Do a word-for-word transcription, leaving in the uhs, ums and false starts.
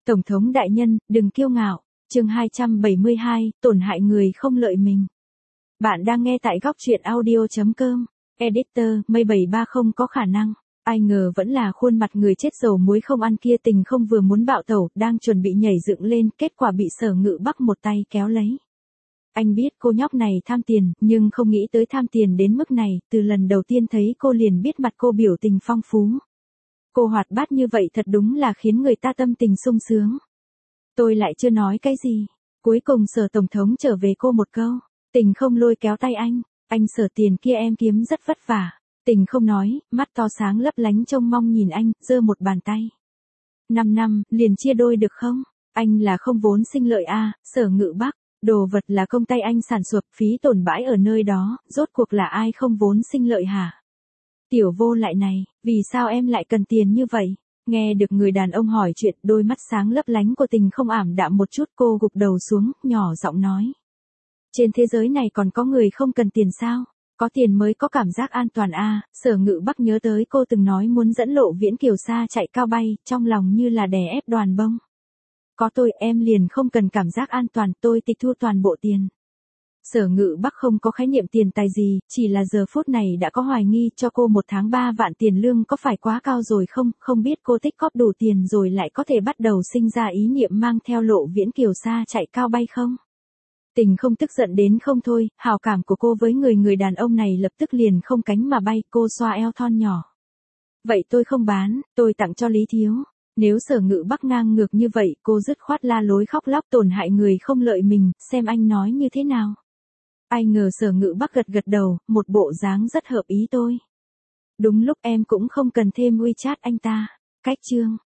Tổng thống đại nhân, đừng kiêu ngạo. Chương hai trăm bảy mươi hai, tổn hại người không lợi mình. Bạn đang nghe tại góc truyện audio chấm com. Editor, mây bảy ba không có khả năng. Ai ngờ vẫn là khuôn mặt người chết dầu muối không ăn kia. Tình không vừa muốn bạo tẩu, đang chuẩn bị nhảy dựng lên, kết quả bị Sở Ngự Bắc một tay kéo lấy. Anh biết cô nhóc này tham tiền, nhưng không nghĩ tới tham tiền đến mức này, từ lần đầu tiên thấy cô liền biết mặt cô biểu tình phong phú. Cô hoạt bát như vậy thật đúng là khiến người ta tâm tình sung sướng. Tôi lại chưa nói cái gì. Cuối cùng Sở Tổng thống trở về cô một câu. Tình không lôi kéo tay anh. Anh Sở, tiền kia em kiếm rất vất vả. Tình không nói, mắt to sáng lấp lánh trông mong nhìn anh, giơ một bàn tay. Năm năm, liền chia đôi được không? Anh là không vốn sinh lợi a, Sở Ngự Bắc. Đồ vật là công tay anh sản xuất, phí tổn bãi ở nơi đó, rốt cuộc là ai không vốn sinh lợi hả? Tiểu vô lại này, vì sao em lại cần tiền như vậy? Nghe được người đàn ông hỏi chuyện, đôi mắt sáng lấp lánh của Tình không ảm đạm một chút, cô gục đầu xuống, nhỏ giọng nói. Trên thế giới này còn có người không cần tiền sao? Có tiền mới có cảm giác an toàn a. Sở Ngự Bắc nhớ tới cô từng nói muốn dẫn Lộ Viễn Kiều xa chạy cao bay, trong lòng như là đè ép đoàn bông. Có tôi em liền không cần cảm giác an toàn, tôi tịch thu toàn bộ tiền. Sở Ngự Bắc không có khái niệm tiền tài gì, chỉ là giờ phút này đã có hoài nghi cho cô một tháng ba vạn tiền lương có phải quá cao rồi không, không biết cô tích góp đủ tiền rồi lại có thể bắt đầu sinh ra ý niệm mang theo Lộ Viễn Kiều xa chạy cao bay không. Tình không tức giận đến không thôi, hào cảm của cô với người người đàn ông này lập tức liền không cánh mà bay, cô xoa eo thon nhỏ. Vậy tôi không bán, tôi tặng cho Lý Thiếu. Nếu Sở Ngự Bắc ngang ngược như vậy, cô dứt khoát la lối khóc lóc tổn hại người không lợi mình, xem anh nói như thế nào. Ai ngờ Sở Ngự Bắc gật gật đầu, một bộ dáng rất hợp ý tôi. Đúng lúc em cũng không cần thêm WeChat anh ta. Cách chương.